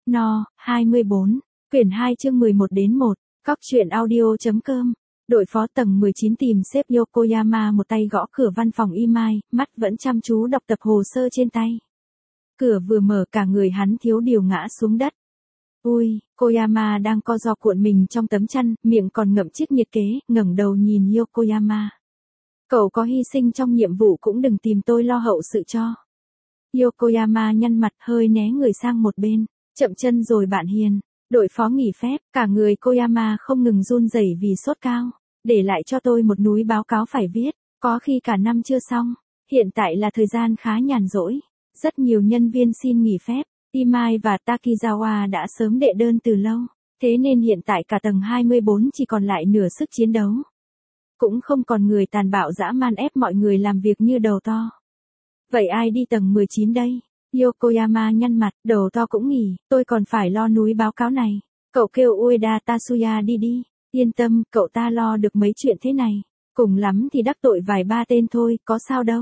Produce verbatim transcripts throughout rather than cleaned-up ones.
No, hai mươi bốn, quyển hai chương mười một đến một, Cóc truyện audio.com. Đội phó tầng mười chín tìm sếp Yokoyama một tay gõ cửa văn phòng Imai, mắt vẫn chăm chú đọc tập hồ sơ trên tay. Cửa vừa mở cả người hắn thiếu điều ngã xuống đất. Ui, Koyama đang co ro cuộn mình trong tấm chăn, miệng còn ngậm chiếc nhiệt kế, ngẩng đầu nhìn Yokoyama. Cậu có hy sinh trong nhiệm vụ cũng đừng tìm tôi lo hậu sự cho. Yokoyama nhăn mặt hơi né người sang một bên. Chậm chân rồi bạn hiền. Đội phó nghỉ phép, cả người Koyama không ngừng run rẩy vì sốt cao. Để lại cho tôi một núi báo cáo phải viết, có khi cả năm chưa xong. Hiện tại là thời gian khá nhàn rỗi. Rất nhiều nhân viên xin nghỉ phép. Imai và Takizawa đã sớm đệ đơn từ lâu. Thế nên hiện tại cả tầng hai mươi bốn chỉ còn lại nửa sức chiến đấu. Cũng không còn người tàn bạo dã man ép mọi người làm việc như đầu to. Vậy ai đi tầng mười chín đây? Yokoyama nhăn mặt, đầu to cũng nghỉ, tôi còn phải lo núi báo cáo này. Cậu kêu Ueda Tatsuya đi đi. Yên tâm, cậu ta lo được mấy chuyện thế này. Cùng lắm thì đắc tội vài ba tên thôi, có sao đâu.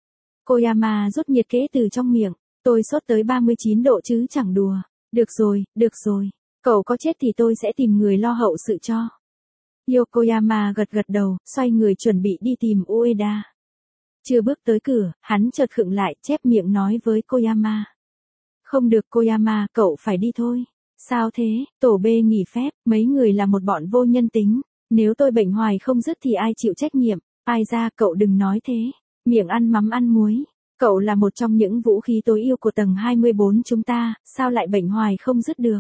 Koyama rút nhiệt kế từ trong miệng. Tôi sốt tới ba mươi chín độ chứ chẳng đùa. Được rồi, được rồi. Cậu có chết thì tôi sẽ tìm người lo hậu sự cho. Yokoyama gật gật đầu, xoay người chuẩn bị đi tìm Ueda. Chưa bước tới cửa, hắn chợt khựng lại, chép miệng nói với Koyama. Không được Koyama, cậu phải đi thôi. Sao thế, tổ B nghỉ phép, mấy người là một bọn vô nhân tính. Nếu tôi bệnh hoài không dứt thì ai chịu trách nhiệm, ai ra cậu đừng nói thế. Miệng ăn mắm ăn muối. Cậu là một trong những vũ khí tối ưu của tầng hai mươi bốn chúng ta, sao lại bệnh hoài không dứt được.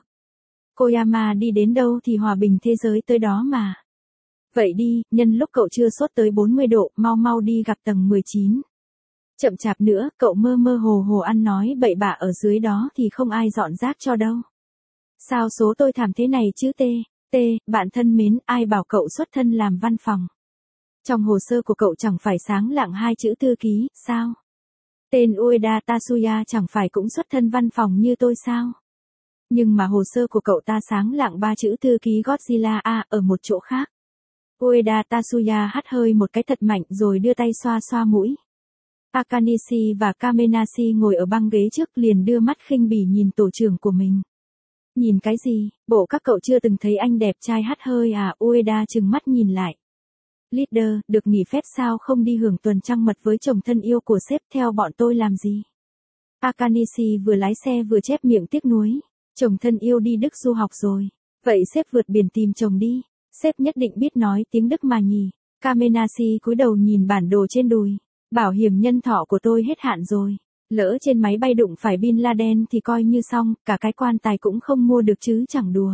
Koyama đi đến đâu thì hòa bình thế giới tới đó mà. Vậy đi, nhân lúc cậu chưa sốt tới bốn mươi độ, mau mau đi gặp tầng mười chín. Chậm chạp nữa, cậu mơ mơ hồ hồ ăn nói bậy bạ ở dưới đó thì không ai dọn rác cho đâu. Sao số tôi thảm thế này chứ tê, tê, bạn thân mến, ai bảo cậu xuất thân làm văn phòng. Trong hồ sơ của cậu chẳng phải sáng lạng hai chữ thư ký, sao? Tên Ueda Tatsuya chẳng phải cũng xuất thân văn phòng như tôi sao? Nhưng mà hồ sơ của cậu ta sáng lạng ba chữ thư ký Godzilla A ở một chỗ khác. Ueda Tatsuya hắt hơi một cái thật mạnh rồi đưa tay xoa xoa mũi. Akanishi và Kamenashi ngồi ở băng ghế trước liền đưa mắt khinh bỉ nhìn tổ trưởng của mình. Nhìn cái gì, bộ các cậu chưa từng thấy anh đẹp trai hắt hơi à? Ueda trừng mắt nhìn lại. Leader, được nghỉ phép sao không đi hưởng tuần trăng mật với chồng thân yêu của sếp theo bọn tôi làm gì? Akanishi vừa lái xe vừa chép miệng tiếc nuối. Chồng thân yêu đi Đức du học rồi. Vậy sếp vượt biển tìm chồng đi. Sếp nhất định biết nói tiếng Đức mà nhỉ. Kamenashi cúi đầu nhìn bản đồ trên đùi. Bảo hiểm nhân thọ của tôi hết hạn rồi. Lỡ trên máy bay đụng phải Bin Laden thì coi như xong, cả cái quan tài cũng không mua được chứ chẳng đùa.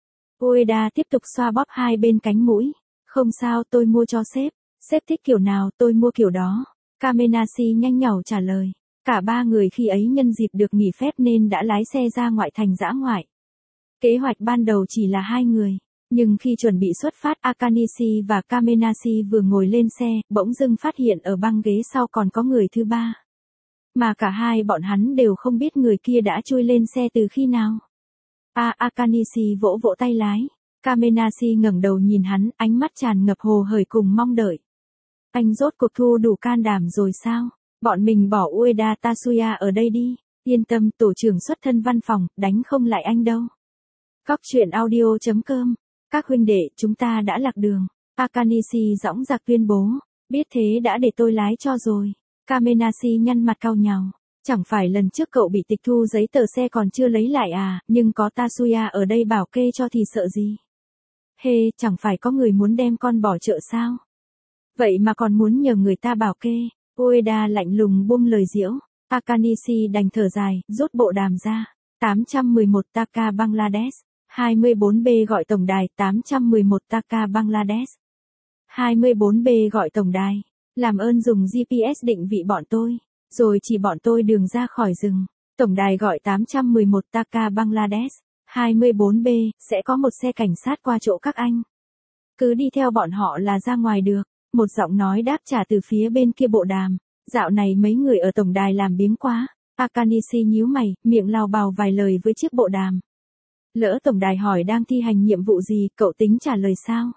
Ueda tiếp tục xoa bóp hai bên cánh mũi. Không sao, tôi mua cho sếp. Sếp thích kiểu nào tôi mua kiểu đó. Kamenashi nhanh nhảu trả lời. Cả ba người khi ấy nhân dịp được nghỉ phép nên đã lái xe ra ngoại thành dã ngoại. Kế hoạch ban đầu chỉ là hai người. Nhưng khi chuẩn bị xuất phát, Akanishi và Kamenashi vừa ngồi lên xe, bỗng dưng phát hiện ở băng ghế sau còn có người thứ ba. Mà cả hai bọn hắn đều không biết người kia đã chui lên xe từ khi nào. A à, Akanishi vỗ vỗ tay lái. Kamenashi ngẩng đầu nhìn hắn, ánh mắt tràn ngập hồ hởi cùng mong đợi. Anh rốt cuộc thu đủ can đảm rồi sao? Bọn mình bỏ Ueda Tatsuya ở đây đi. Yên tâm, tổ trưởng xuất thân văn phòng, đánh không lại anh đâu. Cóc truyện audio.com. Các huynh đệ, chúng ta đã lạc đường. Akanishi dõng dạc tuyên bố. Biết thế đã để tôi lái cho rồi. Kamenashi nhăn mặt cau nhàu. Chẳng phải lần trước cậu bị tịch thu giấy tờ xe còn chưa lấy lại à, nhưng có Tatsuya ở đây bảo kê cho thì sợ gì. Hê, hey, chẳng phải có người muốn đem con bỏ chợ sao? Vậy mà còn muốn nhờ người ta bảo kê. Ueda lạnh lùng buông lời giễu. Akanishi đành thở dài, rút bộ đàm ra. tám trăm mười một Taka Bangladesh. hai mươi bốn B gọi tổng đài. tám trăm mười một Taka Bangladesh. hai mươi bốn B gọi tổng đài. Làm ơn dùng giê pê ét định vị bọn tôi. Rồi chỉ bọn tôi đường ra khỏi rừng. Tổng đài gọi tám trăm mười một Taka Bangladesh. hai mươi bốn B, sẽ có một xe cảnh sát qua chỗ các anh. Cứ đi theo bọn họ là ra ngoài được. Một giọng nói đáp trả từ phía bên kia bộ đàm. Dạo này mấy người ở tổng đài làm biếng quá. Akanishi nhíu mày, miệng lao bào vài lời với chiếc bộ đàm. Lỡ tổng đài hỏi đang thi hành nhiệm vụ gì, cậu tính trả lời sao?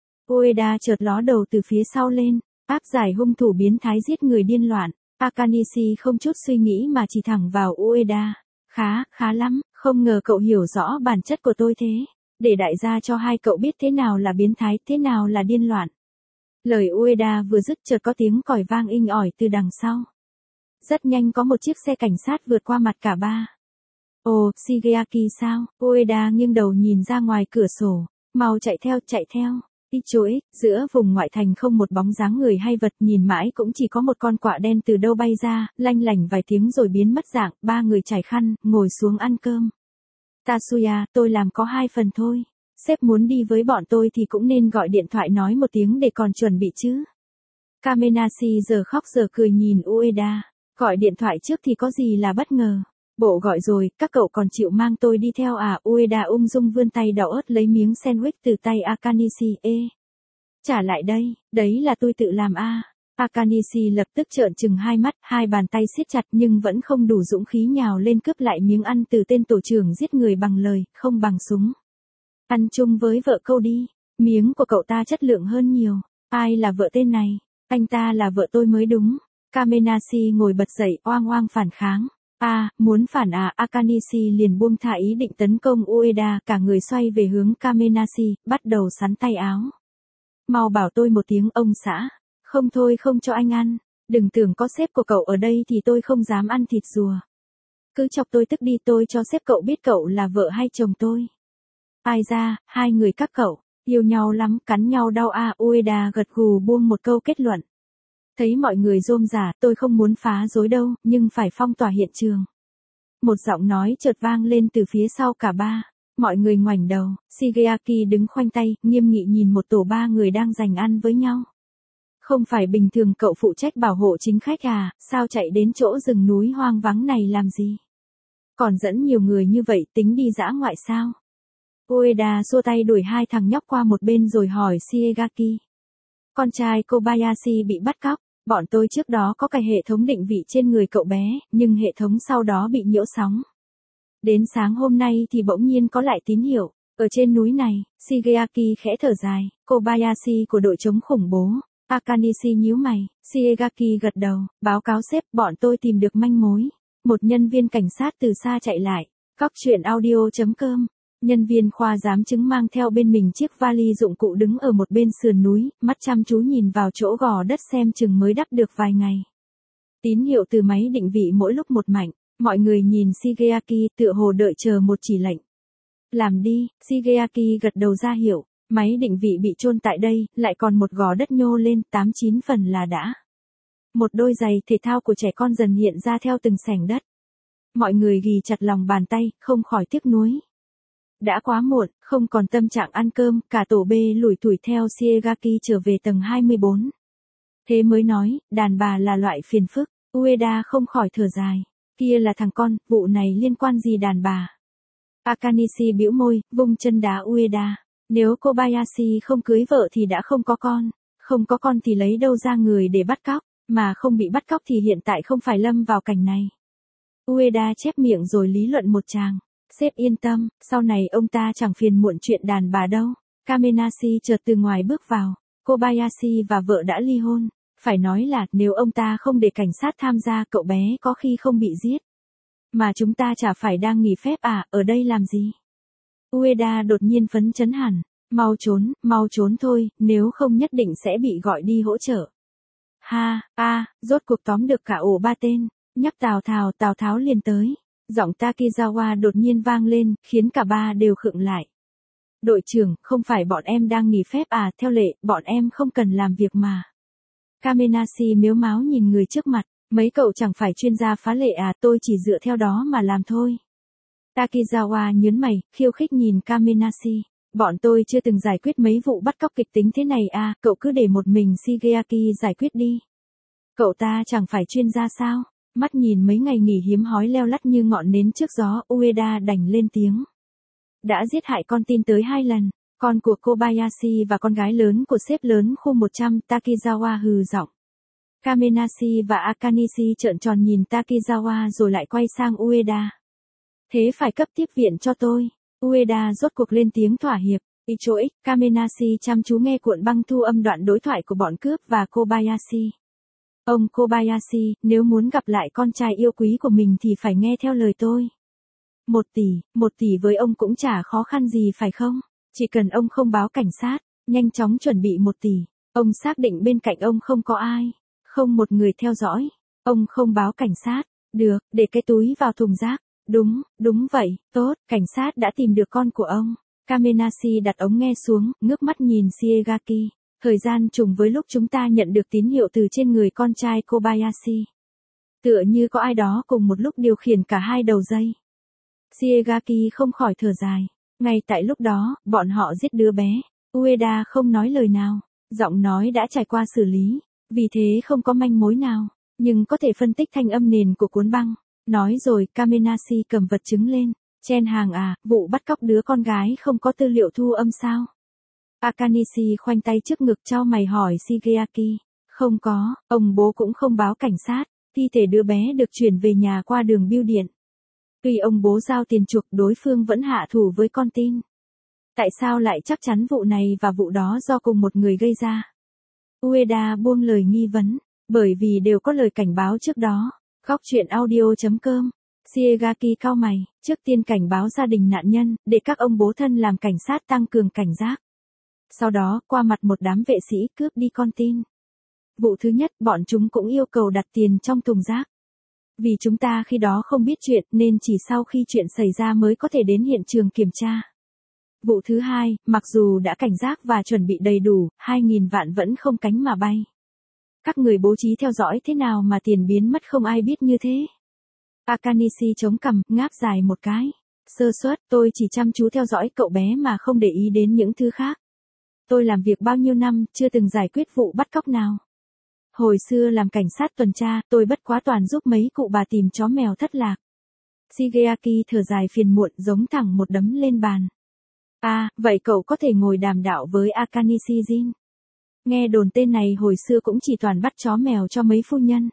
Ueda chợt ló đầu từ phía sau lên. Áp giải hung thủ biến thái giết người điên loạn. Akanishi không chút suy nghĩ mà chỉ thẳng vào Ueda. Khá, khá lắm, không ngờ cậu hiểu rõ bản chất của tôi thế. Để đại gia cho hai cậu biết thế nào là biến thái, thế nào là điên loạn. Lời Ueda vừa dứt chợt có tiếng còi vang inh ỏi từ đằng sau. Rất nhanh có một chiếc xe cảnh sát vượt qua mặt cả ba. Ồ, Shigeaki sao? Ueda nghiêng đầu nhìn ra ngoài cửa sổ. Mau chạy theo, chạy theo. Ichoi, giữa vùng ngoại thành không một bóng dáng người hay vật, nhìn mãi cũng chỉ có một con quạ đen từ đâu bay ra, lanh lảnh vài tiếng rồi biến mất dạng, ba người trải khăn, ngồi xuống ăn cơm. Tatsuya, tôi làm có hai phần thôi. Sếp muốn đi với bọn tôi thì cũng nên gọi điện thoại nói một tiếng để còn chuẩn bị chứ. Kamenashi giờ khóc giờ cười nhìn Ueda. Gọi điện thoại trước thì có gì là bất ngờ. Bộ gọi rồi, các cậu còn chịu mang tôi đi theo à? Ueda ung dung vươn tay đau ớt lấy miếng sandwich từ tay Akanishi. Ê! Trả lại đây, đấy là tôi tự làm a. Akanishi lập tức trợn trừng hai mắt, hai bàn tay siết chặt nhưng vẫn không đủ dũng khí nhào lên cướp lại miếng ăn từ tên tổ trưởng giết người bằng lời, không bằng súng. Ăn chung với vợ câu đi, miếng của cậu ta chất lượng hơn nhiều. Ai là vợ tên này? Anh ta là vợ tôi mới đúng. Kamenashi ngồi bật dậy oang oang phản kháng. À, muốn phản à? Akanishi liền buông thả ý định tấn công Ueda, cả người xoay về hướng Kamenashi, bắt đầu xắn tay áo. Mau bảo tôi một tiếng ông xã. Không thôi không cho anh ăn. Đừng tưởng có sếp của cậu ở đây thì tôi không dám ăn thịt rùa. Cứ chọc tôi tức đi, tôi cho sếp cậu biết cậu là vợ hay chồng tôi. Ai ra, hai người các cậu, yêu nhau lắm, cắn nhau đau à? Ueda gật gù buông một câu kết luận. Thấy mọi người rôm rả, tôi không muốn phá rối đâu, nhưng phải phong tỏa hiện trường. Một giọng nói chợt vang lên từ phía sau cả ba. Mọi người ngoảnh đầu, Shigeaki đứng khoanh tay, nghiêm nghị nhìn một tổ ba người đang giành ăn với nhau. Không phải bình thường cậu phụ trách bảo hộ chính khách à, sao chạy đến chỗ rừng núi hoang vắng này làm gì? Còn dẫn nhiều người như vậy tính đi dã ngoại sao? Ueda xua tay đuổi hai thằng nhóc qua một bên rồi hỏi Shigeaki. Con trai Kobayashi bị bắt cóc, bọn tôi trước đó có cài hệ thống định vị trên người cậu bé, nhưng hệ thống sau đó bị nhiễu sóng. Đến sáng hôm nay thì bỗng nhiên có lại tín hiệu, ở trên núi này. Shigeaki khẽ thở dài, Kobayashi của đội chống khủng bố. Akanishi nhíu mày, Shigeaki gật đầu, báo cáo sếp, bọn tôi tìm được manh mối. Một nhân viên cảnh sát từ xa chạy lại. Cóc truyện audio chấm com. Nhân viên khoa giám chứng mang theo bên mình chiếc vali dụng cụ đứng ở một bên sườn núi, mắt chăm chú nhìn vào chỗ gò đất xem chừng mới đắp được vài ngày. Tín hiệu từ máy định vị mỗi lúc một mạnh, mọi người nhìn Shigeaki tựa hồ đợi chờ một chỉ lệnh. Làm đi, Shigeaki gật đầu ra hiệu, máy định vị bị chôn tại đây, lại còn một gò đất nhô lên, tám chín phần là đã. Một đôi giày thể thao của trẻ con dần hiện ra theo từng xẻng đất. Mọi người ghì chặt lòng bàn tay, không khỏi tiếc nuối. Đã quá muộn, không còn tâm trạng ăn cơm, cả tổ bê lủi thủi theo Shigeaki trở về tầng hai mươi bốn. Thế mới nói, đàn bà là loại phiền phức, Ueda không khỏi thở dài. Kia là thằng con, vụ này liên quan gì đàn bà? Akanishi bĩu môi, vung chân đá Ueda. Nếu Kobayashi không cưới vợ thì đã không có con, không có con thì lấy đâu ra người để bắt cóc, mà không bị bắt cóc thì hiện tại không phải lâm vào cảnh này. Ueda chép miệng rồi lý luận một tràng. Sếp yên tâm, sau này ông ta chẳng phiền muộn chuyện đàn bà đâu. Kamenashi chợt từ ngoài bước vào. Kobayashi và vợ đã ly hôn. Phải nói là nếu ông ta không để cảnh sát tham gia cậu bé có khi không bị giết. Mà chúng ta chả phải đang nghỉ phép à, ở đây làm gì? Ueda đột nhiên phấn chấn hẳn. Mau trốn, mau trốn thôi, nếu không nhất định sẽ bị gọi đi hỗ trợ. Ha, a, rốt cuộc tóm được cả ổ ba tên. Nhắc Tào Tháo, Tào Tháo liền tới. Giọng Takizawa đột nhiên vang lên, khiến cả ba đều khựng lại. Đội trưởng, không phải bọn em đang nghỉ phép à, theo lệ, bọn em không cần làm việc mà. Kamenashi mếu máo nhìn người trước mặt, mấy cậu chẳng phải chuyên gia phá lệ à, tôi chỉ dựa theo đó mà làm thôi. Takizawa nhớn mày, khiêu khích nhìn Kamenashi. Bọn tôi chưa từng giải quyết mấy vụ bắt cóc kịch tính thế này à, cậu cứ để một mình Shigeaki giải quyết đi. Cậu ta chẳng phải chuyên gia sao? Mắt nhìn mấy ngày nghỉ hiếm hói leo lắt như ngọn nến trước gió, Ueda đành lên tiếng. Đã giết hại con tin tới hai lần, con của Kobayashi và con gái lớn của sếp lớn khu một trăm, Takizawa hừ giọng. Kamenashi và Akanishi trợn tròn nhìn Takizawa rồi lại quay sang Ueda. Thế phải cấp tiếp viện cho tôi. Ueda rốt cuộc lên tiếng thỏa hiệp. Ichoi, Kamenashi chăm chú nghe cuộn băng thu âm đoạn đối thoại của bọn cướp và Kobayashi. Ông Kobayashi, nếu muốn gặp lại con trai yêu quý của mình thì phải nghe theo lời tôi. Một tỷ, một tỷ với ông cũng chả khó khăn gì phải không? Chỉ cần ông không báo cảnh sát, nhanh chóng chuẩn bị một tỷ. Ông xác định bên cạnh ông không có ai, không một người theo dõi. Ông không báo cảnh sát. Được, để cái túi vào thùng rác. Đúng, đúng vậy, tốt, cảnh sát đã tìm được con của ông. Kamenashi đặt ống nghe xuống, ngước mắt nhìn Shiegaki. Thời gian trùng với lúc chúng ta nhận được tín hiệu từ trên người con trai Kobayashi. Tựa như có ai đó cùng một lúc điều khiển cả hai đầu dây. Shiegaki không khỏi thở dài. Ngay tại lúc đó, bọn họ giết đứa bé. Ueda không nói lời nào. Giọng nói đã trải qua xử lý. Vì thế không có manh mối nào. Nhưng có thể phân tích thanh âm nền của cuốn băng. Nói rồi, Kamenashi cầm vật chứng lên. Chen hàng à, vụ bắt cóc đứa con gái không có tư liệu thu âm sao? Akanishi khoanh tay trước ngực trao mày hỏi Shigeaki. Không có, ông bố cũng không báo cảnh sát. Thi thể đứa bé được chuyển về nhà qua đường bưu điện. Tuy ông bố giao tiền chuộc, đối phương vẫn hạ thủ với con tin. Tại sao lại chắc chắn vụ này và vụ đó do cùng một người gây ra? Ueda buông lời nghi vấn. Bởi vì đều có lời cảnh báo trước đó. Góc truyện audio.com. Shiegaki cau mày, trước tiên cảnh báo gia đình nạn nhân, để các ông bố thân làm cảnh sát tăng cường cảnh giác. Sau đó, qua mặt một đám vệ sĩ cướp đi con tin. Vụ thứ nhất, bọn chúng cũng yêu cầu đặt tiền trong thùng rác. Vì chúng ta khi đó không biết chuyện, nên chỉ sau khi chuyện xảy ra mới có thể đến hiện trường kiểm tra. Vụ thứ hai, mặc dù đã cảnh giác và chuẩn bị đầy đủ, hai nghìn vạn vẫn không cánh mà bay. Các người bố trí theo dõi thế nào mà tiền biến mất không ai biết như thế? Akanishi chống cằm, ngáp dài một cái. Sơ suất, tôi chỉ chăm chú theo dõi cậu bé mà không để ý đến những thứ khác. Tôi làm việc bao nhiêu năm, chưa từng giải quyết vụ bắt cóc nào. Hồi xưa làm cảnh sát tuần tra, tôi bất quá toàn giúp mấy cụ bà tìm chó mèo thất lạc. Shigeaki thở dài phiền muộn, giống thẳng một đấm lên bàn. À, vậy cậu có thể ngồi đàm đạo với Akanishi Jin. Nghe đồn tên này hồi xưa cũng chỉ toàn bắt chó mèo cho mấy phu nhân.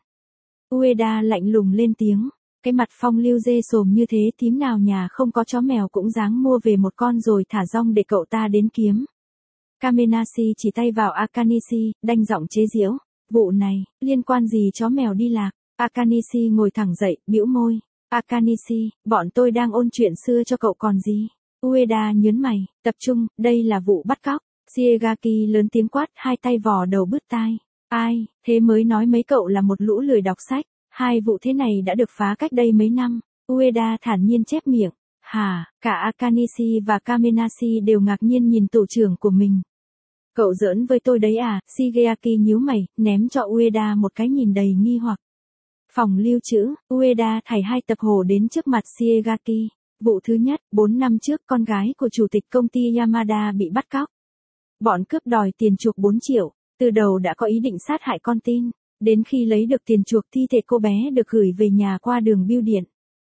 Ueda lạnh lùng lên tiếng. Cái mặt phong lưu dê sồm như thế, thím nào nhà không có chó mèo cũng dáng mua về một con rồi thả rong để cậu ta đến kiếm. Kamenashi chỉ tay vào Akanishi, đanh giọng chế giễu. Vụ này, liên quan gì chó mèo đi lạc? Akanishi ngồi thẳng dậy, bĩu môi. Akanishi, bọn tôi đang ôn chuyện xưa cho cậu còn gì? Ueda nhớn mày, tập trung, đây là vụ bắt cóc. Shiegaki lớn tiếng quát, hai tay vò đầu bứt tai. Ai, thế mới nói mấy cậu là một lũ lười đọc sách. Hai vụ thế này đã được phá cách đây mấy năm. Ueda thản nhiên chép miệng. Hả, cả Akanishi và Kamenashi đều ngạc nhiên nhìn tổ trưởng của mình. Cậu giỡn với tôi đấy à? Shigeaki nhíu mày, ném cho Ueda một cái nhìn đầy nghi hoặc. Phòng lưu trữ, Ueda thảy hai tập hồ đến trước mặt Shiegaki. Vụ thứ nhất, bốn năm trước con gái của chủ tịch công ty Yamada bị bắt cóc. Bọn cướp đòi tiền chuộc bốn triệu, từ đầu đã có ý định sát hại con tin. Đến khi lấy được tiền chuộc, thi thể cô bé được gửi về nhà qua đường bưu điện.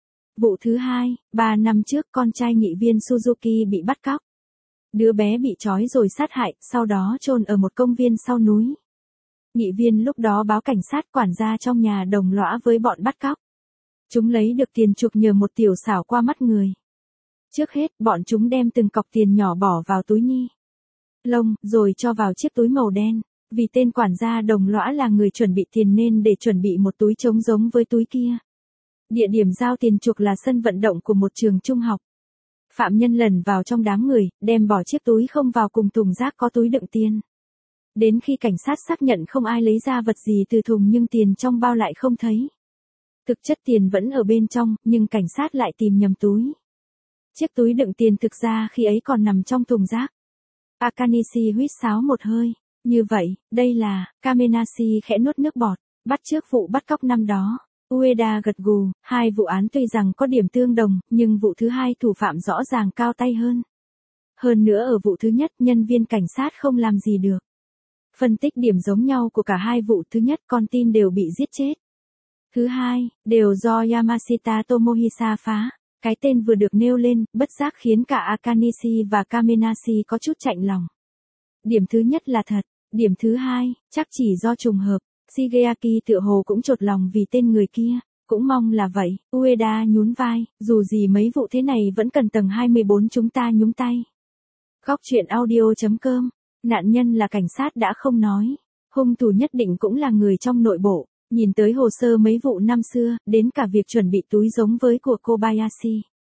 Vụ thứ hai, ba năm trước con trai nghị viên Suzuki bị bắt cóc. Đứa bé bị trói rồi sát hại, sau đó chôn ở một công viên sau núi. Nghị viên lúc đó báo cảnh sát, quản gia trong nhà đồng lõa với bọn bắt cóc. Chúng lấy được tiền chuộc nhờ một tiểu xảo qua mắt người. Trước hết, bọn chúng đem từng cọc tiền nhỏ bỏ vào túi ni lông, rồi cho vào chiếc túi màu đen. Vì tên quản gia đồng lõa là người chuẩn bị tiền nên để chuẩn bị một túi trống giống với túi kia. Địa điểm giao tiền chuộc là sân vận động của một trường trung học. Phạm nhân lẩn vào trong đám người, đem bỏ chiếc túi không vào cùng thùng rác có túi đựng tiền. Đến khi cảnh sát xác nhận không ai lấy ra vật gì từ thùng nhưng tiền trong bao lại không thấy. Thực chất tiền vẫn ở bên trong, nhưng cảnh sát lại tìm nhầm túi. Chiếc túi đựng tiền thực ra khi ấy còn nằm trong thùng rác. Akanishi huýt sáo một hơi. Như vậy, đây là, Kamenashi khẽ nuốt nước bọt, bắt trước vụ bắt cóc năm đó. Ueda gật gù, hai vụ án tuy rằng có điểm tương đồng, nhưng vụ thứ hai thủ phạm rõ ràng cao tay hơn. Hơn nữa ở vụ thứ nhất, nhân viên cảnh sát không làm gì được. Phân tích điểm giống nhau của cả hai vụ, thứ nhất con tin đều bị giết chết. Thứ hai, đều do Yamashita Tomohisa phá. Cái tên vừa được nêu lên, bất giác khiến cả Akanishi và Kamenashi có chút chạnh lòng. Điểm thứ nhất là thật. Điểm thứ hai, chắc chỉ do trùng hợp. Shigeaki tựa hồ cũng chột lòng vì tên người kia. Cũng mong là vậy. Ueda nhún vai, dù gì mấy vụ thế này vẫn cần tầng hai mươi bốn chúng ta nhúng tay. Góc truyện audio.com. Nạn nhân là cảnh sát đã không nói. Hung thủ nhất định cũng là người trong nội bộ. Nhìn tới hồ sơ mấy vụ năm xưa, đến cả việc chuẩn bị túi giống với của Kobayashi.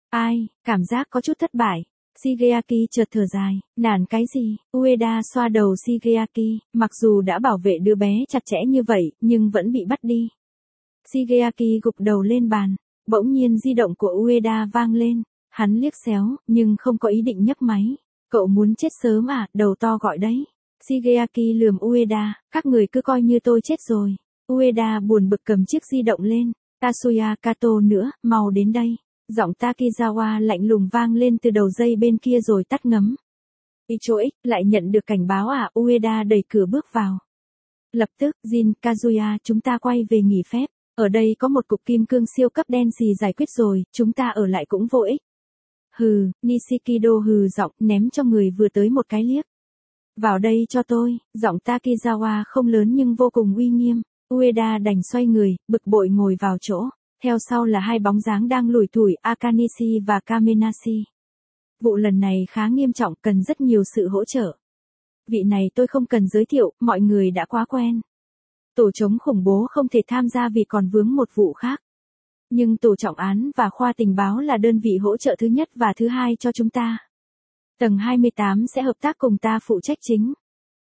Ai, cảm giác có chút thất bại. Shigeaki chợt thở dài, nản cái gì, Ueda xoa đầu Shigeaki, mặc dù đã bảo vệ đứa bé chặt chẽ như vậy, nhưng vẫn bị bắt đi. Shigeaki gục đầu lên bàn, bỗng nhiên di động của Ueda vang lên, hắn liếc xéo, nhưng không có ý định nhấc máy. Cậu muốn chết sớm à, đầu to gọi đấy. Shigeaki lườm Ueda, các người cứ coi như tôi chết rồi. Ueda buồn bực cầm chiếc di động lên, Tatsuya Kato nữa, mau đến đây. Giọng Takizawa lạnh lùng vang lên từ đầu dây bên kia rồi tắt ngấm. Icho X lại nhận được cảnh báo à, Ueda đẩy cửa bước vào. Lập tức, Jin, Kazuya, chúng ta quay về nghỉ phép. Ở đây có một cục kim cương siêu cấp đen xì giải quyết rồi, chúng ta ở lại cũng vô ích. Hừ, Nishikido hừ giọng, ném cho người vừa tới một cái liếc. Vào đây cho tôi, giọng Takizawa không lớn nhưng vô cùng uy nghiêm. Ueda đành xoay người, bực bội ngồi vào chỗ. Theo sau là hai bóng dáng đang lủi thủi, Akanishi và Kamenashi. Vụ lần này khá nghiêm trọng, cần rất nhiều sự hỗ trợ. Vị này tôi không cần giới thiệu, mọi người đã quá quen. Tổ chống khủng bố không thể tham gia vì còn vướng một vụ khác. Nhưng tổ trọng án và khoa tình báo là đơn vị hỗ trợ thứ nhất và thứ hai cho chúng ta. Tầng hai mươi tám sẽ hợp tác cùng ta phụ trách chính.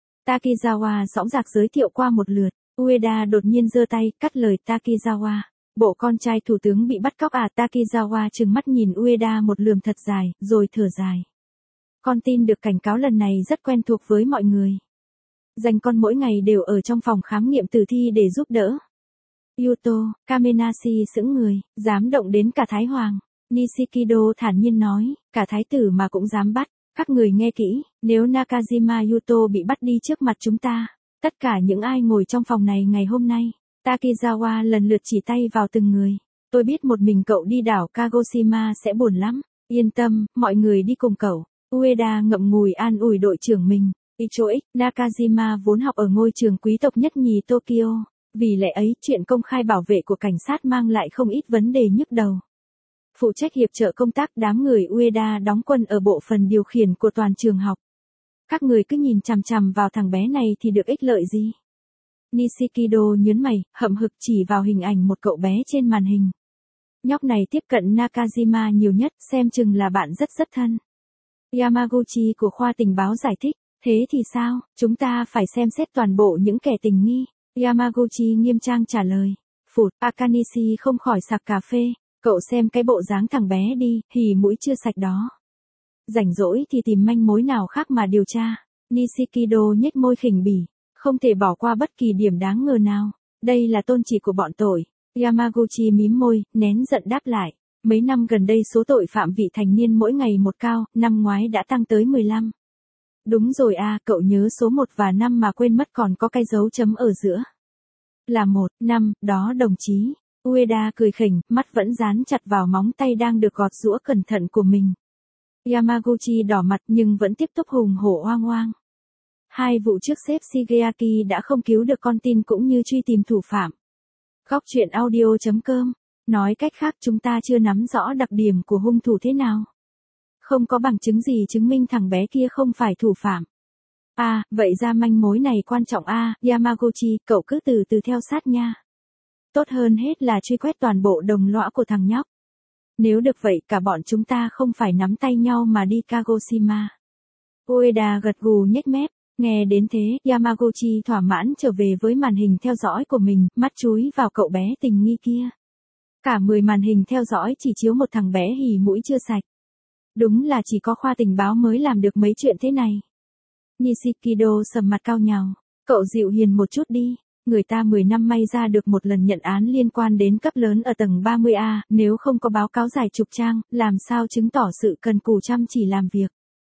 Takizawa dõng dạc giới thiệu qua một lượt, Ueda đột nhiên giơ tay, cắt lời Takizawa. Bộ con trai thủ tướng bị bắt cóc à, Takizawa trừng mắt nhìn Ueda một lườm thật dài, rồi thở dài. Con tin được cảnh cáo lần này rất quen thuộc với mọi người. Dành con mỗi ngày đều ở trong phòng khám nghiệm tử thi để giúp đỡ. Yuto, Kamenashi sững người, dám động đến cả Thái Hoàng. Nishikido thản nhiên nói, cả Thái tử mà cũng dám bắt. Các người nghe kỹ, nếu Nakajima Yuto bị bắt đi trước mặt chúng ta, tất cả những ai ngồi trong phòng này ngày hôm nay, Takizawa lần lượt chỉ tay vào từng người. Tôi biết một mình cậu đi đảo Kagoshima sẽ buồn lắm. Yên tâm, mọi người đi cùng cậu. Ueda ngậm ngùi an ủi đội trưởng mình. Icho X, Nakajima vốn học ở ngôi trường quý tộc nhất nhì Tokyo. Vì lẽ ấy, chuyện công khai bảo vệ của cảnh sát mang lại không ít vấn đề nhức đầu. Phụ trách hiệp trợ công tác, đám người Ueda đóng quân ở bộ phận điều khiển của toàn trường học. Các người cứ nhìn chằm chằm vào thằng bé này thì được ích lợi gì? Nishikido nhớn mày, hậm hực chỉ vào hình ảnh một cậu bé trên màn hình. Nhóc này tiếp cận Nakajima nhiều nhất, xem chừng là bạn rất rất thân. Yamaguchi của khoa tình báo giải thích, thế thì sao, chúng ta phải xem xét toàn bộ những kẻ tình nghi. Yamaguchi nghiêm trang trả lời. Phụt, Akanishi không khỏi sặc cà phê, cậu xem cái bộ dáng thằng bé đi, hì mũi chưa sạch đó. Rảnh rỗi thì tìm manh mối nào khác mà điều tra. Nishikido nhếch môi khỉnh bỉ, không thể bỏ qua bất kỳ điểm đáng ngờ nào. Đây là tôn chỉ của bọn tội. Yamaguchi mím môi, nén giận đáp lại. Mấy năm gần đây số tội phạm vị thành niên mỗi ngày một cao, năm ngoái đã tăng tới mười lăm. Đúng rồi à, cậu nhớ số một và năm mà quên mất còn có cái dấu chấm ở giữa. Là một, năm, đó đồng chí. Ueda cười khỉnh, mắt vẫn dán chặt vào móng tay đang được gọt giũa cẩn thận của mình. Yamaguchi đỏ mặt nhưng vẫn tiếp tục hùng hổ oang oang. Hai vụ trước sếp Shigeaki đã không cứu được con tin cũng như truy tìm thủ phạm. Góc truyện audio chấm com. Nói cách khác chúng ta chưa nắm rõ đặc điểm của hung thủ thế nào. Không có bằng chứng gì chứng minh thằng bé kia không phải thủ phạm. À, vậy ra manh mối này quan trọng à, Yamaguchi, cậu cứ từ từ theo sát nha. Tốt hơn hết là truy quét toàn bộ đồng lõa của thằng nhóc. Nếu được vậy cả bọn chúng ta không phải nắm tay nhau mà đi Kagoshima. Ueda gật gù nhếch mép, nghe đến thế, Yamaguchi thỏa mãn trở về với màn hình theo dõi của mình, mắt chúi vào cậu bé tình nghi kia. Cả mười màn hình theo dõi chỉ chiếu một thằng bé hì mũi chưa sạch. Đúng là chỉ có khoa tình báo mới làm được mấy chuyện thế này. Nishikido sầm mặt cao nhào, cậu dịu hiền một chút đi. Người ta mười năm may ra được một lần nhận án liên quan đến cấp lớn ở tầng ba mươi A, nếu không có báo cáo dài chục trang, làm sao chứng tỏ sự cần cù chăm chỉ làm việc.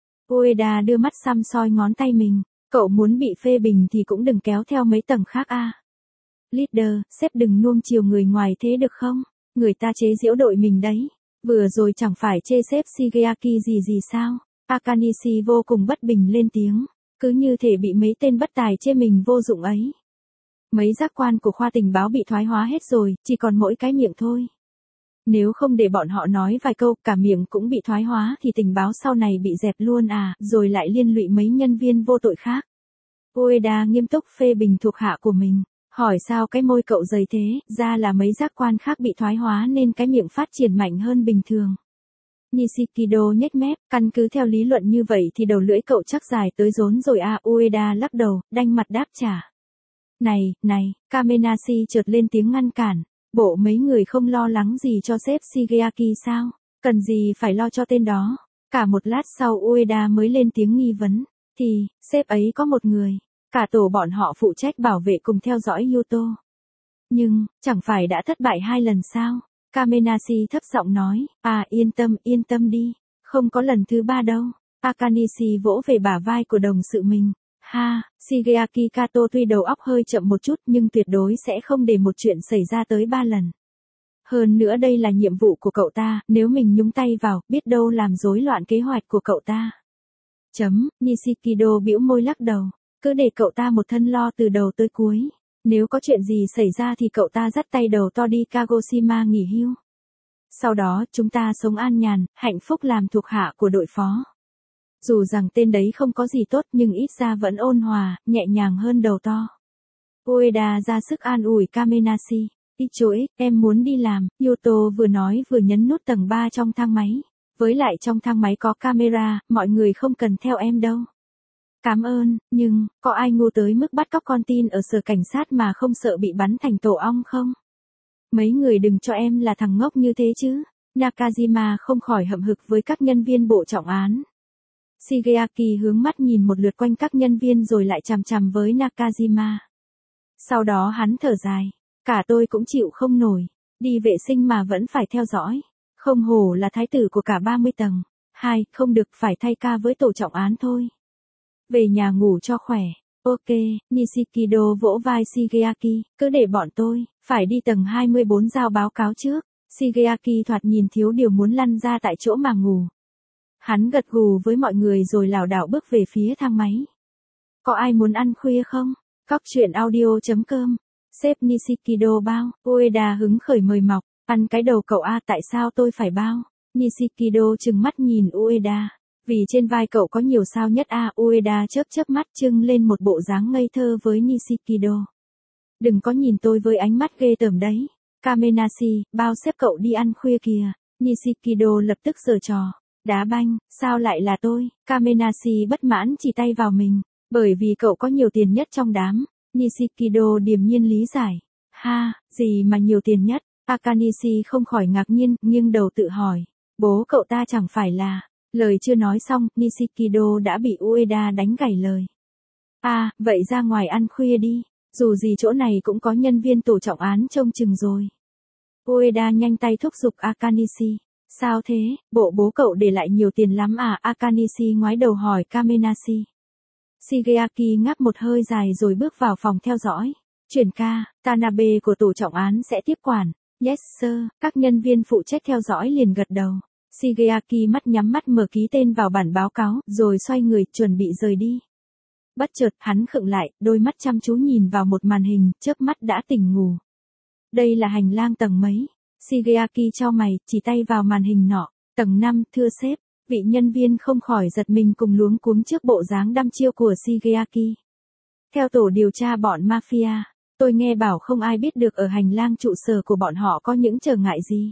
Ueda đưa mắt xăm soi ngón tay mình, cậu muốn bị phê bình thì cũng đừng kéo theo mấy tầng khác a. Leader, sếp đừng nuông chiều người ngoài thế được không? Người ta chế giễu đội mình đấy. Vừa rồi chẳng phải chê sếp Shigeaki gì gì sao? Akanishi vô cùng bất bình lên tiếng, cứ như thể bị mấy tên bất tài chê mình vô dụng ấy. Mấy giác quan của khoa tình báo bị thoái hóa hết rồi, chỉ còn mỗi cái miệng thôi. Nếu không để bọn họ nói vài câu, cả miệng cũng bị thoái hóa thì tình báo sau này bị dẹp luôn à, rồi lại liên lụy mấy nhân viên vô tội khác. Ueda nghiêm túc phê bình thuộc hạ của mình, hỏi sao cái môi cậu dày thế, ra là mấy giác quan khác bị thoái hóa nên cái miệng phát triển mạnh hơn bình thường. Nishikido nhếch mép, căn cứ theo lý luận như vậy thì đầu lưỡi cậu chắc dài tới rốn rồi à. Ueda lắc đầu, đanh mặt đáp trả. Này, này, Kamenashi chợt lên tiếng ngăn cản. Bộ mấy người không lo lắng gì cho sếp Shigeaki sao? Cần gì phải lo cho tên đó? Cả một lát sau Ueda mới lên tiếng nghi vấn. Thì, sếp ấy có một người. Cả tổ bọn họ phụ trách bảo vệ cùng theo dõi Yuto. Nhưng, chẳng phải đã thất bại hai lần sao? Kamenashi thấp giọng nói. À yên tâm, yên tâm đi. Không có lần thứ ba đâu. Akanishi vỗ về bả vai của đồng sự mình. Ha, Shigeaki Kato tuy đầu óc hơi chậm một chút nhưng tuyệt đối sẽ không để một chuyện xảy ra tới ba lần. Hơn nữa đây là nhiệm vụ của cậu ta, nếu mình nhúng tay vào, biết đâu làm rối loạn kế hoạch của cậu ta. Chấm, Nishikido bĩu môi lắc đầu, cứ để cậu ta một thân lo từ đầu tới cuối. Nếu có chuyện gì xảy ra thì cậu ta dắt tay đầu to đi Kagoshima nghỉ hưu. Sau đó chúng ta sống an nhàn, hạnh phúc làm thuộc hạ của đội phó. Dù rằng tên đấy không có gì tốt nhưng ít ra vẫn ôn hòa, nhẹ nhàng hơn đầu to. Ueda ra sức an ủi Kamenashi. Ichoi, em muốn đi làm. Yuto vừa nói vừa nhấn nút tầng ba trong thang máy. Với lại trong thang máy có camera, mọi người không cần theo em đâu. Cảm ơn, nhưng, có ai ngu tới mức bắt cóc con tin ở sở cảnh sát mà không sợ bị bắn thành tổ ong không? Mấy người đừng cho em là thằng ngốc như thế chứ. Nakajima không khỏi hậm hực với các nhân viên bộ trọng án. Shigeaki hướng mắt nhìn một lượt quanh các nhân viên rồi lại chằm chằm với Nakajima. Sau đó hắn thở dài. Cả tôi cũng chịu không nổi. Đi vệ sinh mà vẫn phải theo dõi. Không hổ là thái tử của cả ba mươi tầng. Hai, không được phải thay ca với tổ trọng án thôi. Về nhà ngủ cho khỏe. Ok, Nishikido vỗ vai Shigeaki. Cứ để bọn tôi, phải đi tầng hai mươi bốn giao báo cáo trước. Shigeaki thoạt nhìn thiếu điều muốn lăn ra tại chỗ mà ngủ. Hắn gật gù với mọi người rồi lảo đảo bước về phía thang máy. Có ai muốn ăn khuya không? Cóc truyện audio chấm com. Sếp Nishikido bao. Ueda hứng khởi mời mọc. Ăn cái đầu cậu a, tại sao tôi phải bao? Nishikido trừng mắt nhìn Ueda. Vì trên vai cậu có nhiều sao nhất a. Ueda chớp chớp mắt trưng lên một bộ dáng ngây thơ với Nishikido. Đừng có nhìn tôi với ánh mắt ghê tởm đấy. Kamenashi, bao xếp cậu đi ăn khuya kìa. Nishikido lập tức giở trò. Đá banh, sao lại là tôi? Kamenashi bất mãn chỉ tay vào mình. Bởi vì cậu có nhiều tiền nhất trong đám. Nishikido điềm nhiên lý giải. Ha, gì mà nhiều tiền nhất? Akanishi không khỏi ngạc nhiên, nghiêng đầu tự hỏi. Bố cậu ta chẳng phải là... Lời chưa nói xong, Nishikido đã bị Ueda đánh gãy lời. À, vậy ra ngoài ăn khuya đi. Dù gì chỗ này cũng có nhân viên tổ trọng án trông chừng rồi. Ueda nhanh tay thúc giục Akanishi. Sao thế, bộ bố cậu để lại nhiều tiền lắm à? Akanishi ngoái đầu hỏi Kamenashi. Shigeaki ngáp một hơi dài rồi bước vào phòng theo dõi. Chuyển ca, Tanabe của tổ trọng án sẽ tiếp quản. Yes sir, các nhân viên phụ trách theo dõi liền gật đầu. Shigeaki mắt nhắm mắt mở ký tên vào bản báo cáo, rồi xoay người chuẩn bị rời đi. Bất chợt, hắn khựng lại, đôi mắt chăm chú nhìn vào một màn hình, chớp mắt đã tỉnh ngủ. Đây là hành lang tầng mấy? Shigeaki chau mày, chỉ tay vào màn hình nọ. Tầng năm, thưa sếp. Vị nhân viên không khỏi giật mình cùng luống cuống trước bộ dáng đăm chiêu của Shigeaki. Theo tổ điều tra bọn mafia, tôi nghe bảo không ai biết được ở hành lang trụ sở của bọn họ có những trở ngại gì.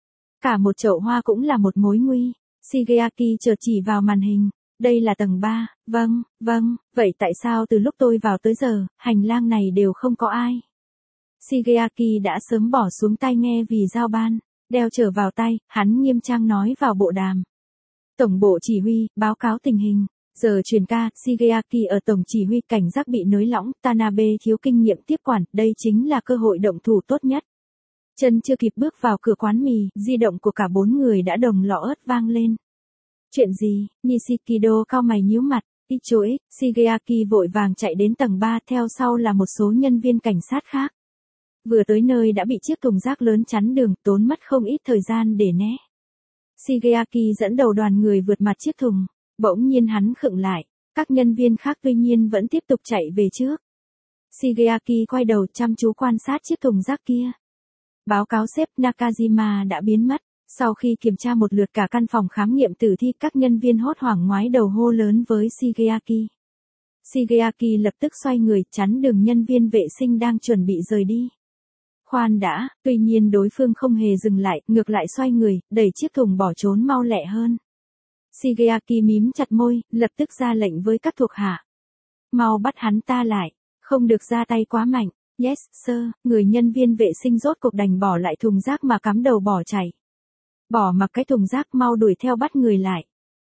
Cả một chậu hoa cũng là một mối nguy. Shigeaki chợt chỉ vào màn hình. Đây là tầng ba, vâng, vâng, vậy tại sao từ lúc tôi vào tới giờ, hành lang này đều không có ai? Shigeaki đã sớm bỏ xuống tai nghe vì giao ban, đeo trở vào tay, hắn nghiêm trang nói vào bộ đàm. Tổng bộ chỉ huy, báo cáo tình hình. Giờ truyền ca, Shigeaki ở tổng chỉ huy cảnh giác bị nới lỏng, Tanabe thiếu kinh nghiệm tiếp quản, đây chính là cơ hội động thủ tốt nhất. Chân chưa kịp bước vào cửa quán mì, di động của cả bốn người đã đồng lọ ớt vang lên. Chuyện gì? Nishikido cau mày nhíu mặt. Ichoi, Shigeaki vội vàng chạy đến tầng ba, theo sau là một số nhân viên cảnh sát khác. Vừa tới nơi đã bị chiếc thùng rác lớn chắn đường, tốn mất không ít thời gian để né. Shigeaki dẫn đầu đoàn người vượt mặt chiếc thùng. Bỗng nhiên hắn khựng lại. Các nhân viên khác tuy nhiên vẫn tiếp tục chạy về trước. Shigeaki quay đầu chăm chú quan sát chiếc thùng rác kia. Báo cáo sếp, Nakajima đã biến mất. Sau khi kiểm tra một lượt cả căn phòng khám nghiệm tử thi, các nhân viên hốt hoảng ngoái đầu hô lớn với Shigeaki. Shigeaki lập tức xoay người chắn đường nhân viên vệ sinh đang chuẩn bị rời đi. Khoan đã, tuy nhiên đối phương không hề dừng lại, ngược lại xoay người, đẩy chiếc thùng bỏ trốn mau lẹ hơn. Shigeaki mím chặt môi, lập tức ra lệnh với các thuộc hạ. Mau bắt hắn ta lại, không được ra tay quá mạnh. Yes, sir, người nhân viên vệ sinh rốt cuộc đành bỏ lại thùng rác mà cắm đầu bỏ chạy. Bỏ mặc cái thùng rác mau đuổi theo bắt người lại.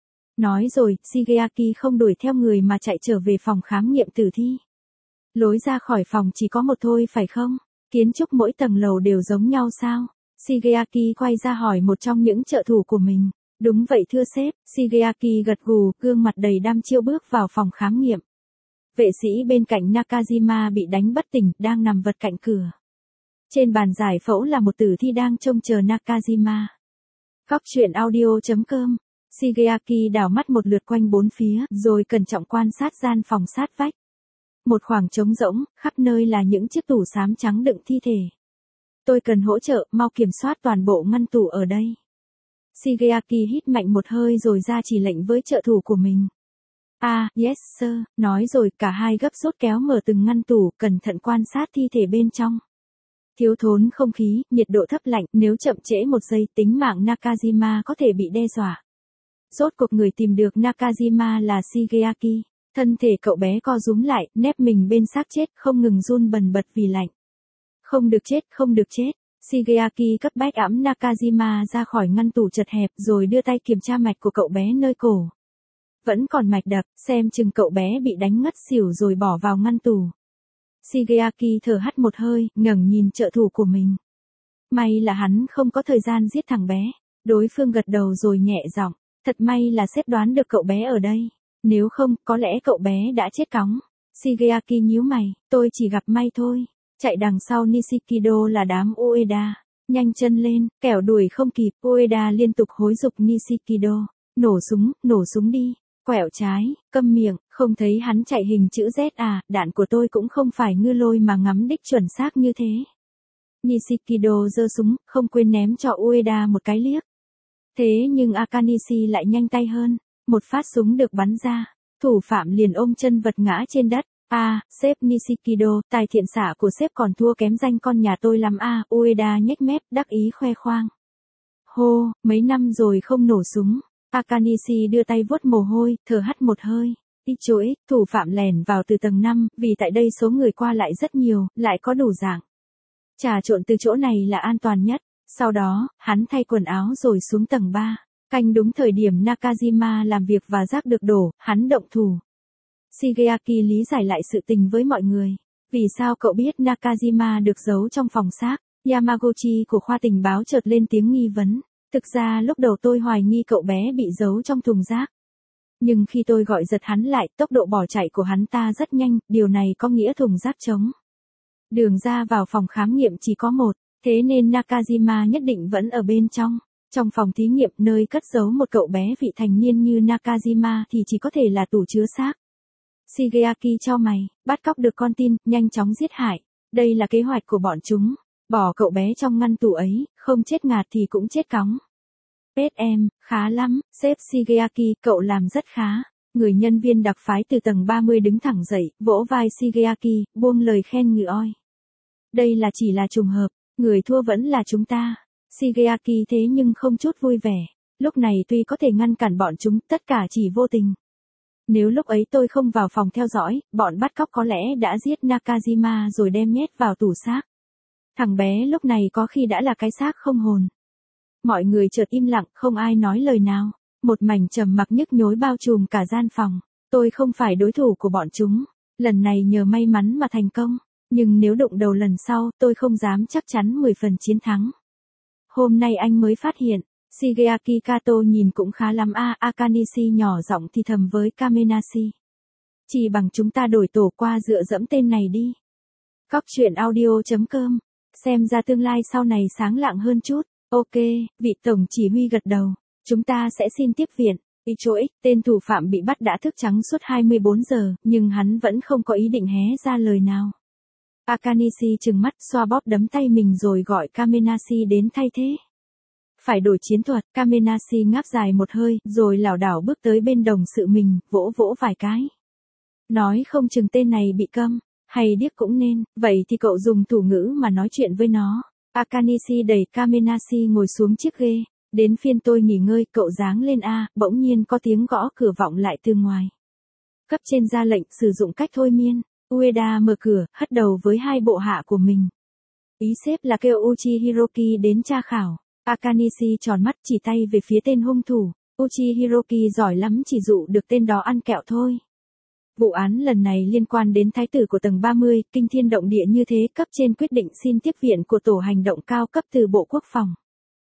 Nói rồi, Shigeaki không đuổi theo người mà chạy trở về phòng khám nghiệm tử thi. Lối ra khỏi phòng chỉ có một thôi phải không? Kiến trúc mỗi tầng lầu đều giống nhau sao? Shigeaki quay ra hỏi một trong những trợ thủ của mình. Đúng vậy thưa sếp, Shigeaki gật gù, gương mặt đầy đăm chiêu bước vào phòng khám nghiệm. Vệ sĩ bên cạnh Nakajima bị đánh bất tỉnh, đang nằm vật cạnh cửa. Trên bàn giải phẫu là một tử thi đang trông chờ Nakajima. Cóc truyện audio chấm com. Shigeaki đảo mắt một lượt quanh bốn phía, rồi cẩn trọng quan sát gian phòng sát vách. Một khoảng trống rỗng, khắp nơi là những chiếc tủ xám trắng đựng thi thể. Tôi cần hỗ trợ, mau kiểm soát toàn bộ ngăn tủ ở đây. Shigeaki hít mạnh một hơi rồi ra chỉ lệnh với trợ thủ của mình. À, yes sir, nói rồi cả hai gấp rút kéo mở từng ngăn tủ, cẩn thận quan sát thi thể bên trong. Thiếu thốn không khí, nhiệt độ thấp lạnh, nếu chậm trễ một giây tính mạng Nakajima có thể bị đe dọa. Rốt cuộc người tìm được Nakajima là Shigeaki. Thân thể cậu bé co rúm lại, nép mình bên xác chết, không ngừng run bần bật vì lạnh. Không được chết, không được chết. Shigeaki cấp bách ẵm Nakajima ra khỏi ngăn tủ chật hẹp rồi đưa tay kiểm tra mạch của cậu bé nơi cổ. Vẫn còn mạch đập, xem chừng cậu bé bị đánh ngất xỉu rồi bỏ vào ngăn tủ. Shigeaki thở hắt một hơi, ngẩng nhìn trợ thủ của mình. May là hắn không có thời gian giết thằng bé. Đối phương gật đầu rồi nhẹ giọng, thật may là sếp đoán được cậu bé ở đây. Nếu không, có lẽ cậu bé đã chết cóng. Shigeaki nhíu mày, tôi chỉ gặp may thôi. Chạy đằng sau Nishikido là đám Ueda. Nhanh chân lên, kẻo đuổi không kịp. Ueda liên tục hối giục Nishikido. Nổ súng, nổ súng đi. Quẹo trái, câm miệng, không thấy hắn chạy hình chữ Z à, đạn của tôi cũng không phải ngư lôi mà ngắm đích chuẩn xác như thế. Nishikido giơ súng, không quên ném cho Ueda một cái liếc. Thế nhưng Akanishi lại nhanh tay hơn. Một phát súng được bắn ra, thủ phạm liền ôm chân vật ngã trên đất. A, à, sếp Nishikido, tài thiện xạ của sếp còn thua kém danh con nhà tôi lắm a. À, Ueda nhếch mép, đắc ý khoe khoang. Hô, mấy năm rồi không nổ súng. Akanishi đưa tay vuốt mồ hôi, thở hắt một hơi. Ít chuỗi, thủ phạm lèn vào từ tầng năm, vì tại đây số người qua lại rất nhiều, lại có đủ dạng. Trà trộn từ chỗ này là an toàn nhất. Sau đó, hắn thay quần áo rồi xuống tầng ba. Canh đúng thời điểm Nakajima làm việc và rác được đổ, hắn động thủ. Shigeaki lý giải lại sự tình với mọi người. Vì sao cậu biết Nakajima được giấu trong phòng xác? Yamaguchi của khoa tình báo chợt lên tiếng nghi vấn. Thực ra lúc đầu tôi hoài nghi cậu bé bị giấu trong thùng rác. Nhưng khi tôi gọi giật hắn lại, tốc độ bỏ chạy của hắn ta rất nhanh, điều này có nghĩa thùng rác trống. Đường ra vào phòng khám nghiệm chỉ có một, thế nên Nakajima nhất định vẫn ở bên trong. Trong phòng thí nghiệm nơi cất giấu một cậu bé vị thành niên như Nakajima thì chỉ có thể là tủ chứa xác. Shigeaki cho mày, bắt cóc được con tin, nhanh chóng giết hại. Đây là kế hoạch của bọn chúng. Bỏ cậu bé trong ngăn tủ ấy, không chết ngạt thì cũng chết cóng. Pết em, khá lắm, sếp Shigeaki, cậu làm rất khá. Người nhân viên đặc phái từ tầng ba mươi đứng thẳng dậy, vỗ vai Shigeaki, buông lời khen ngợi oi. Đây là chỉ là trùng hợp, người thua vẫn là chúng ta. Shigeaki thế nhưng không chút vui vẻ. Lúc này tuy có thể ngăn cản bọn chúng, tất cả chỉ vô tình. Nếu lúc ấy tôi không vào phòng theo dõi, bọn bắt cóc có lẽ đã giết Nakajima rồi đem nhét vào tủ xác. Thằng bé lúc này có khi đã là cái xác không hồn. Mọi người chợt im lặng, không ai nói lời nào. Một mảnh trầm mặc nhức nhối bao trùm cả gian phòng. Tôi không phải đối thủ của bọn chúng. Lần này nhờ may mắn mà thành công. Nhưng nếu đụng đầu lần sau, tôi không dám chắc chắn mười phần chiến thắng. Hôm nay anh mới phát hiện, Shigeaki Kato nhìn cũng khá lắm a. À, Akanishi nhỏ giọng thì thầm với Kamenashi. Chỉ bằng chúng ta đổi tổ qua dựa dẫm tên này đi. Cóc truyện audio chấm com. Xem ra tương lai sau này sáng lạng hơn chút. Ok, vị tổng chỉ huy gật đầu. Chúng ta sẽ xin tiếp viện. Icho X, tên thủ phạm bị bắt đã thức trắng suốt hai mươi bốn giờ, nhưng hắn vẫn không có ý định hé ra lời nào. Akanishi trừng mắt xoa bóp đấm tay mình rồi gọi Kamenashi đến thay thế. Phải đổi chiến thuật, Kamenashi ngáp dài một hơi, rồi lảo đảo bước tới bên đồng sự mình, vỗ vỗ vài cái. Nói không chừng tên này bị câm. Hay điếc cũng nên, vậy thì cậu dùng thủ ngữ mà nói chuyện với nó. Akanishi đẩy Kamenashi ngồi xuống chiếc ghê. Đến phiên tôi nghỉ ngơi, cậu giáng lên A, bỗng nhiên có tiếng gõ cửa vọng lại từ ngoài. Cấp trên ra lệnh sử dụng cách thôi miên. Ueda mở cửa, hất đầu với hai bộ hạ của mình. Ý sếp là kêu Uchi Hiroki đến tra khảo. Akanishi tròn mắt chỉ tay về phía tên hung thủ. Uchi Hiroki giỏi lắm, chỉ dụ được tên đó ăn kẹo thôi. Vụ án lần này liên quan đến thái tử của tầng ba mươi, kinh thiên động địa như thế, cấp trên quyết định xin tiếp viện của tổ hành động cao cấp từ Bộ Quốc phòng.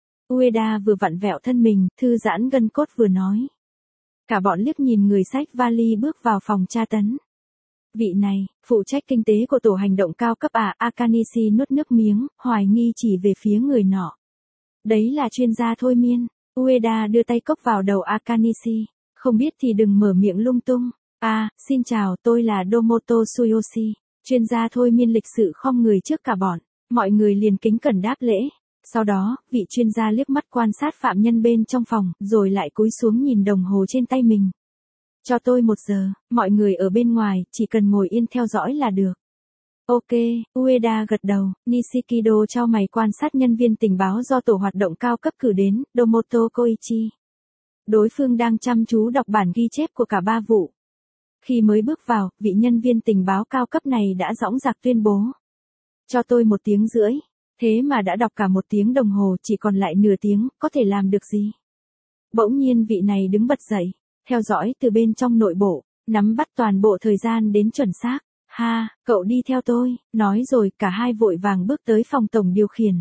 Ueda vừa vặn vẹo thân mình, thư giãn gân cốt vừa nói. Cả bọn liếc nhìn người xách vali bước vào phòng tra tấn. Vị này, phụ trách kinh tế của tổ hành động cao cấp à? Akanishi nuốt nước miếng, hoài nghi chỉ về phía người nọ. Đấy là chuyên gia thôi miên. Ueda đưa tay cốc vào đầu Akanishi. Không biết thì đừng mở miệng lung tung. À, xin chào, tôi là Domoto Tsuyoshi, chuyên gia thôi miên lịch sự khom người trước cả bọn. Mọi người liền kính cẩn đáp lễ. Sau đó, vị chuyên gia liếc mắt quan sát phạm nhân bên trong phòng, rồi lại cúi xuống nhìn đồng hồ trên tay mình. Cho tôi một giờ, mọi người ở bên ngoài, chỉ cần ngồi yên theo dõi là được. Ok, Ueda gật đầu. Nishikido chau mày quan sát nhân viên tình báo do tổ hoạt động cao cấp cử đến, Domoto Koichi. Đối phương đang chăm chú đọc bản ghi chép của cả ba vụ. Khi mới bước vào, vị nhân viên tình báo cao cấp này đã dõng dạc tuyên bố. Cho tôi một tiếng rưỡi. Thế mà đã đọc cả một tiếng đồng hồ, chỉ còn lại nửa tiếng, có thể làm được gì? Bỗng nhiên vị này đứng bật dậy, theo dõi từ bên trong nội bộ, nắm bắt toàn bộ thời gian đến chuẩn xác. Ha, cậu đi theo tôi, nói rồi cả hai vội vàng bước tới phòng tổng điều khiển.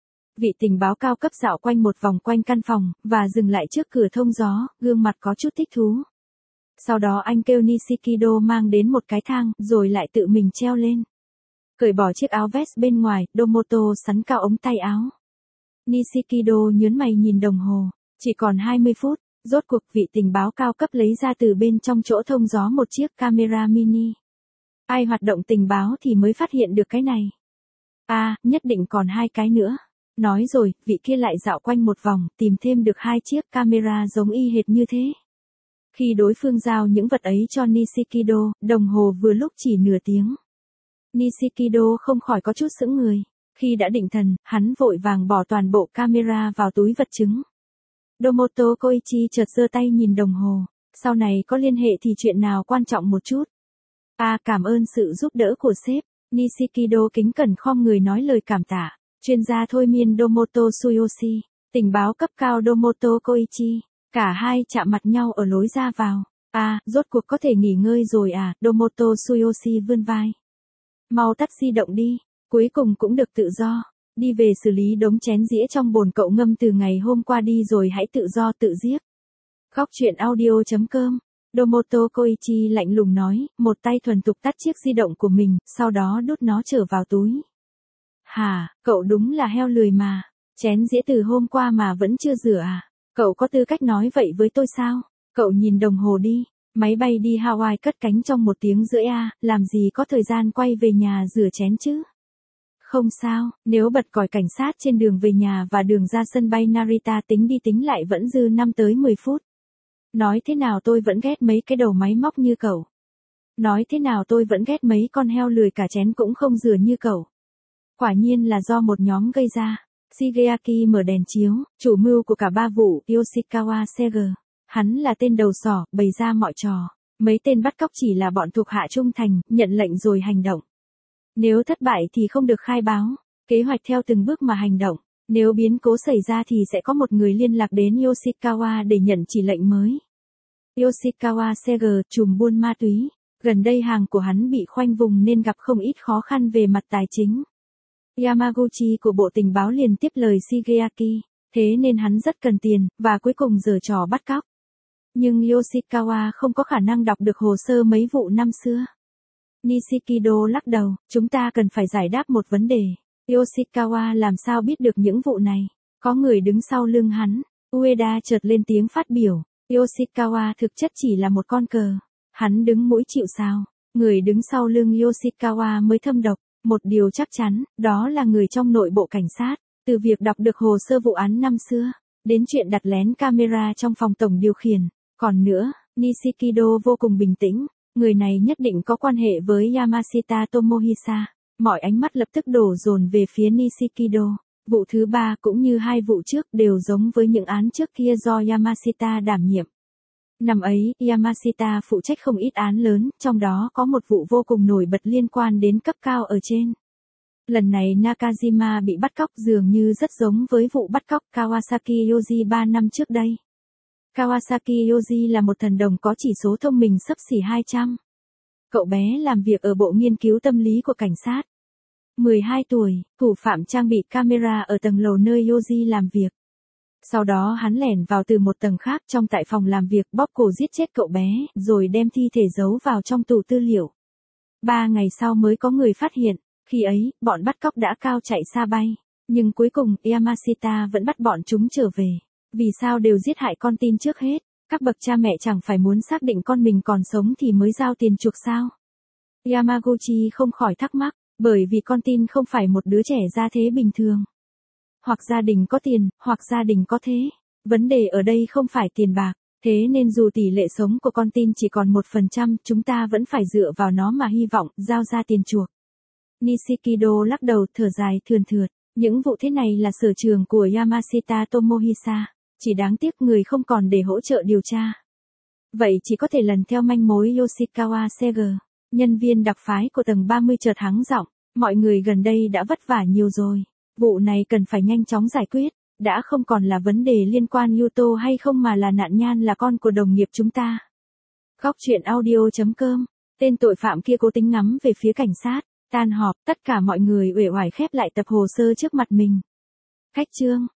Vị tình báo cao cấp dạo quanh một vòng quanh căn phòng, và dừng lại trước cửa thông gió, gương mặt có chút thích thú. Sau đó anh kêu Nishikido mang đến một cái thang, rồi lại tự mình treo lên. Cởi bỏ chiếc áo vest bên ngoài, Domoto sắn cao ống tay áo. Nishikido nhớn mày nhìn đồng hồ, chỉ còn hai mươi phút, rốt cuộc vị tình báo cao cấp lấy ra từ bên trong chỗ thông gió một chiếc camera mini. Ai hoạt động tình báo thì mới phát hiện được cái này. À, nhất định còn hai cái nữa. Nói rồi, vị kia lại dạo quanh một vòng, tìm thêm được hai chiếc camera giống y hệt như thế. Khi đối phương giao những vật ấy cho Nishikido, đồng hồ vừa lúc chỉ nửa tiếng. Nishikido không khỏi có chút sững người. Khi đã định thần, hắn vội vàng bỏ toàn bộ camera vào túi vật chứng. Domoto Koichi chợt giơ tay nhìn đồng hồ. Sau này có liên hệ thì chuyện nào quan trọng một chút. À, cảm ơn sự giúp đỡ của sếp. Nishikido kính cẩn khom người nói lời cảm tạ. Chuyên gia thôi miên Domoto Tsuyoshi, tình báo cấp cao Domoto Koichi. Cả hai chạm mặt nhau ở lối ra vào. À, rốt cuộc có thể nghỉ ngơi rồi à? Domoto Tsuyoshi vươn vai. Mau tắt di động đi, cuối cùng cũng được tự do. Đi về xử lý đống chén dĩa trong bồn cậu ngâm từ ngày hôm qua đi rồi hãy tự do tự giết. Góc truyện audio chấm com. Domoto Koichi lạnh lùng nói, một tay thuần thục tắt chiếc di động của mình, sau đó đút nó trở vào túi. Hả, cậu đúng là heo lười mà. Chén dĩa từ hôm qua mà vẫn chưa rửa à? Cậu có tư cách nói vậy với tôi sao? Cậu nhìn đồng hồ đi. Máy bay đi Hawaii cất cánh trong một tiếng rưỡi a, làm gì có thời gian quay về nhà rửa chén chứ? Không sao, nếu bật còi cảnh sát trên đường về nhà và đường ra sân bay Narita tính đi tính lại vẫn dư năm tới mười phút. Nói thế nào tôi vẫn ghét mấy cái đầu máy móc như cậu. Nói thế nào tôi vẫn ghét mấy con heo lười cả chén cũng không rửa như cậu. Quả nhiên là do một nhóm gây ra. Shigeaki mở đèn chiếu, chủ mưu của cả ba vụ, Yoshikawa Sega. Hắn là tên đầu sỏ, bày ra mọi trò. Mấy tên bắt cóc chỉ là bọn thuộc hạ trung thành, nhận lệnh rồi hành động. Nếu thất bại thì không được khai báo. Kế hoạch theo từng bước mà hành động. Nếu biến cố xảy ra thì sẽ có một người liên lạc đến Yoshikawa để nhận chỉ lệnh mới. Yoshikawa Sega, trùm buôn ma túy. Gần đây hàng của hắn bị khoanh vùng nên gặp không ít khó khăn về mặt tài chính. Yamaguchi của bộ tình báo liền tiếp lời Shigeaki. Thế nên hắn rất cần tiền, và cuối cùng giở trò bắt cóc. Nhưng Yoshikawa không có khả năng đọc được hồ sơ mấy vụ năm xưa. Nishikido lắc đầu, chúng ta cần phải giải đáp một vấn đề. Yoshikawa làm sao biết được những vụ này? Có người đứng sau lưng hắn. Ueda chợt lên tiếng phát biểu. Yoshikawa thực chất chỉ là một con cờ. Hắn đứng mũi chịu sào. Người đứng sau lưng Yoshikawa mới thâm độc. Một điều chắc chắn, đó là người trong nội bộ cảnh sát. Từ việc đọc được hồ sơ vụ án năm xưa, đến chuyện đặt lén camera trong phòng tổng điều khiển. Còn nữa, Nishikido vô cùng bình tĩnh. Người này nhất định có quan hệ với Yamashita Tomohisa. Mọi ánh mắt lập tức đổ dồn về phía Nishikido. Vụ thứ ba cũng như hai vụ trước đều giống với những án trước kia do Yamashita đảm nhiệm. Năm ấy, Yamashita phụ trách không ít án lớn, trong đó có một vụ vô cùng nổi bật liên quan đến cấp cao ở trên. Lần này Nakajima bị bắt cóc dường như rất giống với vụ bắt cóc Kawasaki Yoji ba năm trước đây. Kawasaki Yoji là một thần đồng có chỉ số thông minh xấp xỉ hai trăm. Cậu bé làm việc ở bộ nghiên cứu tâm lý của cảnh sát. mười hai tuổi, thủ phạm trang bị camera ở tầng lầu nơi Yoji làm việc. Sau đó hắn lẻn vào từ một tầng khác trong tại phòng làm việc, bóp cổ giết chết cậu bé, rồi đem thi thể giấu vào trong tủ tư liệu. Ba ngày sau mới có người phát hiện, khi ấy, bọn bắt cóc đã cao chạy xa bay. Nhưng cuối cùng, Yamashita vẫn bắt bọn chúng trở về. Vì sao đều giết hại con tin trước hết? Các bậc cha mẹ chẳng phải muốn xác định con mình còn sống thì mới giao tiền chuộc sao? Yamaguchi không khỏi thắc mắc, bởi vì con tin không phải một đứa trẻ gia thế bình thường. Hoặc gia đình có tiền, hoặc gia đình có thế. Vấn đề ở đây không phải tiền bạc, thế nên dù tỷ lệ sống của con tin chỉ còn một phần trăm, chúng ta vẫn phải dựa vào nó mà hy vọng giao ra tiền chuộc. Nishikido lắc đầu thở dài thườn thượt, những vụ thế này là sở trường của Yamashita Tomohisa, chỉ đáng tiếc người không còn để hỗ trợ điều tra. Vậy chỉ có thể lần theo manh mối Yoshikawa Seger, nhân viên đặc phái của tầng ba mươi chợt hắng giọng, mọi người gần đây đã vất vả nhiều rồi, vụ này cần phải nhanh chóng giải quyết, đã không còn là vấn đề liên quan Yuto hay không mà là nạn nhan là con của đồng nghiệp chúng ta. Góc truyện audio chấm com, tên tội phạm kia cố tính ngắm về phía cảnh sát, tan họp, tất cả mọi người uể oải khép lại tập hồ sơ trước mặt mình. Khách chương